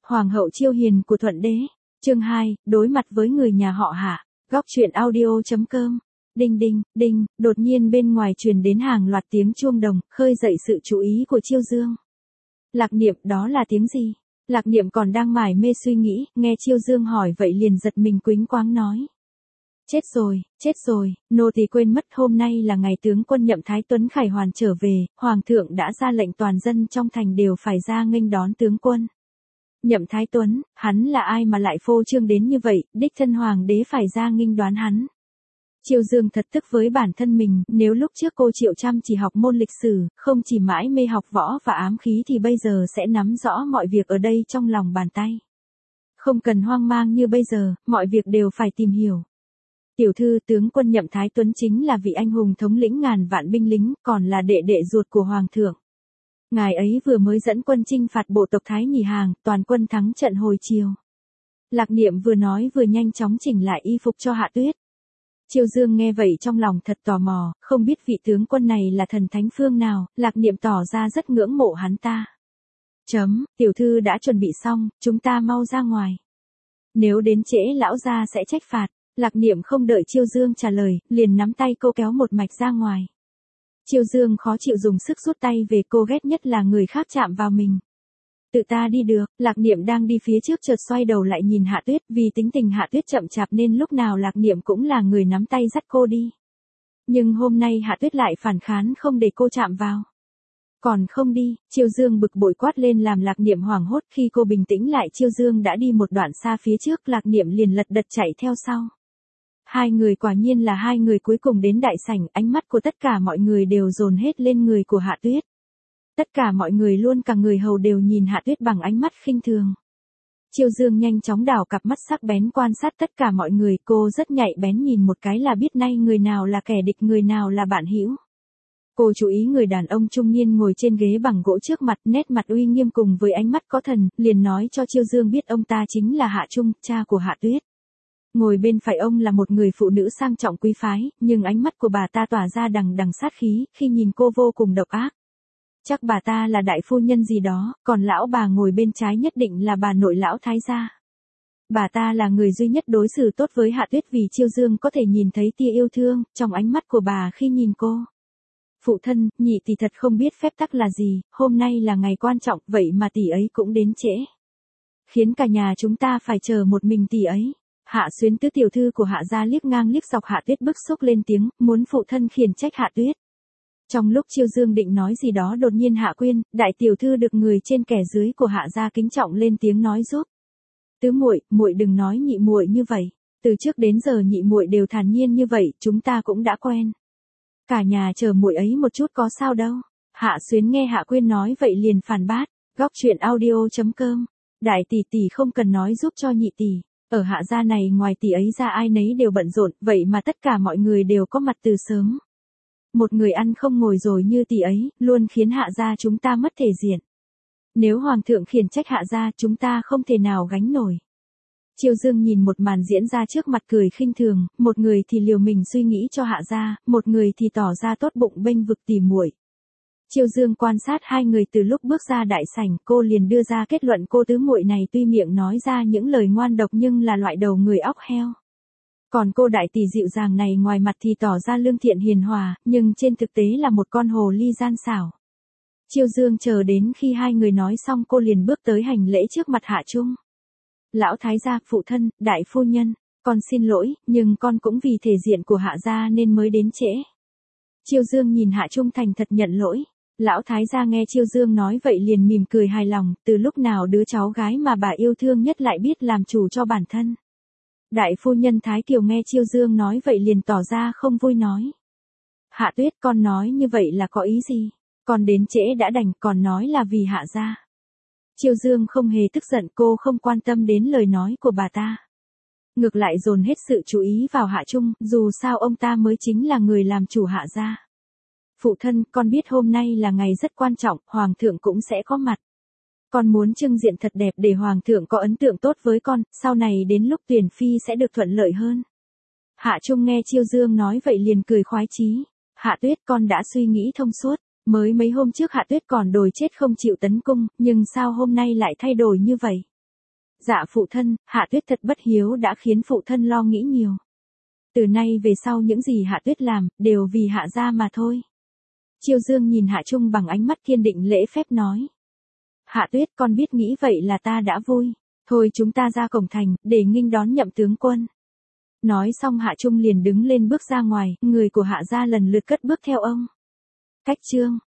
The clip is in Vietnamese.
Hoàng hậu Chiêu Hiền của Thuận Đế. Chương 2, đối mặt với người nhà họ Hạ. Góc truyện audio.com. Đinh đinh, đinh, đột nhiên bên ngoài truyền đến hàng loạt tiếng chuông đồng, khơi dậy sự chú ý của Chiêu Dương. Lạc Niệm, đó là tiếng gì? Lạc Niệm còn đang mải mê suy nghĩ, nghe Chiêu Dương hỏi vậy liền giật mình quĩnh quáng nói. Chết rồi, nô tỳ quên mất hôm nay là ngày tướng quân Nhậm Thái Tuấn khải hoàn trở về, Hoàng thượng đã ra lệnh toàn dân trong thành đều phải ra nghênh đón tướng quân. Nhậm Thái Tuấn, hắn là ai mà lại phô trương đến như vậy, đích thân Hoàng đế phải ra nghênh đón hắn. Chiêu Dương thật tức với bản thân mình, nếu lúc trước cô Triệu chăm chỉ học môn lịch sử, không chỉ mãi mê học võ và ám khí thì bây giờ sẽ nắm rõ mọi việc ở đây trong lòng bàn tay. Không cần hoang mang như bây giờ, mọi việc đều phải tìm hiểu. Tiểu thư, tướng quân Nhậm Thái Tuấn chính là vị anh hùng thống lĩnh ngàn vạn binh lính, còn là đệ đệ ruột của Hoàng thượng. Ngài ấy vừa mới dẫn quân chinh phạt bộ tộc Thái Nhì Hàng, toàn quân thắng trận hồi chiều. Lạc Niệm vừa nói vừa nhanh chóng chỉnh lại y phục cho Hạ Tuyết. Chiêu Dương nghe vậy trong lòng thật tò mò, không biết vị tướng quân này là thần thánh phương nào, Lạc Niệm tỏ ra rất ngưỡng mộ hắn ta. Tiểu thư đã chuẩn bị xong, chúng ta mau ra ngoài. Nếu đến trễ lão gia sẽ trách phạt. Lạc Niệm không đợi Chiêu Dương trả lời, liền nắm tay cô kéo một mạch ra ngoài. Chiêu Dương khó chịu dùng sức rút tay về, cô ghét nhất là người khác chạm vào mình. Tự ta đi được, Lạc Niệm đang đi phía trước chợt xoay đầu lại nhìn Hạ Tuyết, vì tính tình Hạ Tuyết chậm chạp nên lúc nào Lạc Niệm cũng là người nắm tay dắt cô đi. Nhưng hôm nay Hạ Tuyết lại phản kháng không để cô chạm vào. Còn không đi, Chiêu Dương bực bội quát lên làm Lạc Niệm hoảng hốt, khi cô bình tĩnh lại Chiêu Dương đã đi một đoạn xa phía trước, Lạc Niệm liền lật đật chạy theo sau. Hai người quả nhiên là hai người cuối cùng đến đại sảnh, ánh mắt của tất cả mọi người đều dồn hết lên người của Hạ Tuyết. Tất cả mọi người luôn cả người hầu đều nhìn Hạ Tuyết bằng ánh mắt khinh thường. Chiêu Dương nhanh chóng đảo cặp mắt sắc bén quan sát tất cả mọi người, cô rất nhạy bén nhìn một cái là biết nay người nào là kẻ địch người nào là bạn hữu. Cô chú ý người đàn ông trung niên ngồi trên ghế bằng gỗ trước mặt, nét mặt uy nghiêm cùng với ánh mắt có thần, liền nói cho Chiêu Dương biết ông ta chính là Hạ Trung, cha của Hạ Tuyết. Ngồi bên phải ông là một người phụ nữ sang trọng quý phái, nhưng ánh mắt của bà ta tỏa ra đằng đằng sát khí, khi nhìn cô vô cùng độc ác. Chắc bà ta là đại phu nhân gì đó, còn lão bà ngồi bên trái nhất định là bà nội lão thái gia. Bà ta là người duy nhất đối xử tốt với Hạ Tuyết vì Chiêu Dương có thể nhìn thấy tia yêu thương trong ánh mắt của bà khi nhìn cô. Phụ thân, nhị tỷ thật không biết phép tắc là gì, hôm nay là ngày quan trọng, vậy mà tỷ ấy cũng đến trễ. Khiến cả nhà chúng ta phải chờ một mình tỷ ấy. Hạ Xuyến tứ tiểu thư của Hạ gia liếc ngang liếc dọc Hạ Tuyết bức xúc lên tiếng, muốn phụ thân khiển trách Hạ Tuyết. Trong lúc Chiêu Dương định nói gì đó đột nhiên Hạ Quyên, đại tiểu thư được người trên kẻ dưới của Hạ gia kính trọng lên tiếng nói giúp. Tứ muội, muội đừng nói nhị muội như vậy, từ trước đến giờ nhị muội đều thản nhiên như vậy, chúng ta cũng đã quen. Cả nhà chờ muội ấy một chút có sao đâu. Hạ Xuyến nghe Hạ Quyên nói vậy liền phản bác, góc truyện audio.com. Đại tỷ tỷ không cần nói giúp cho nhị tỷ. Ở Hạ gia này ngoài tỷ ấy ra ai nấy đều bận rộn, vậy mà tất cả mọi người đều có mặt từ sớm. Một người ăn không ngồi rồi như tỷ ấy, luôn khiến Hạ gia chúng ta mất thể diện. Nếu Hoàng thượng khiển trách Hạ gia chúng ta không thể nào gánh nổi. Chiêu Dương nhìn một màn diễn ra trước mặt cười khinh thường, một người thì liều mình suy nghĩ cho Hạ gia, một người thì tỏ ra tốt bụng bênh vực tỉ muội. Chiêu Dương quan sát hai người từ lúc bước ra đại sảnh, cô liền đưa ra kết luận cô tứ muội này tuy miệng nói ra những lời ngoan độc nhưng là loại đầu người óc heo. Còn cô đại tỷ dịu dàng này ngoài mặt thì tỏ ra lương thiện hiền hòa, nhưng trên thực tế là một con hồ ly gian xảo. Chiêu Dương chờ đến khi hai người nói xong cô liền bước tới hành lễ trước mặt Hạ Trung. Lão thái gia, phụ thân, đại phu nhân, con xin lỗi, nhưng con cũng vì thể diện của Hạ gia nên mới đến trễ. Chiêu Dương nhìn Hạ Trung thành thật nhận lỗi. Lão thái gia nghe Chiêu Dương nói vậy liền mỉm cười hài lòng, từ lúc nào đứa cháu gái mà bà yêu thương nhất lại biết làm chủ cho bản thân. Đại phu nhân Thái Kiều nghe Chiêu Dương nói vậy liền tỏ ra không vui nói. Hạ Tuyết, con nói như vậy là có ý gì? Con đến trễ đã đành, còn nói là vì Hạ gia. Chiêu Dương không hề tức giận, cô không quan tâm đến lời nói của bà ta. Ngược lại dồn hết sự chú ý vào Hạ Trung, dù sao ông ta mới chính là người làm chủ Hạ gia. Phụ thân, con biết hôm nay là ngày rất quan trọng, Hoàng thượng cũng sẽ có mặt. Con muốn trưng diện thật đẹp để Hoàng thượng có ấn tượng tốt với con, sau này đến lúc tuyển phi sẽ được thuận lợi hơn. Hạ Trung nghe Chiêu Dương nói vậy liền cười khoái chí. Hạ Tuyết, con đã suy nghĩ thông suốt. Mới mấy hôm trước Hạ Tuyết còn đòi chết không chịu tấn cung, nhưng sao hôm nay lại thay đổi như vậy? Dạ phụ thân, Hạ Tuyết thật bất hiếu đã khiến phụ thân lo nghĩ nhiều. Từ nay về sau những gì Hạ Tuyết làm, đều vì Hạ gia mà thôi. Chiêu Dương nhìn Hạ Trung bằng ánh mắt kiên định lễ phép nói. Hạ Tuyết, con biết nghĩ vậy là ta đã vui. Thôi chúng ta ra cổng thành, để nghênh đón Nhậm tướng quân. Nói xong Hạ Trung liền đứng lên bước ra ngoài, người của Hạ gia lần lượt cất bước theo ông. Cách chương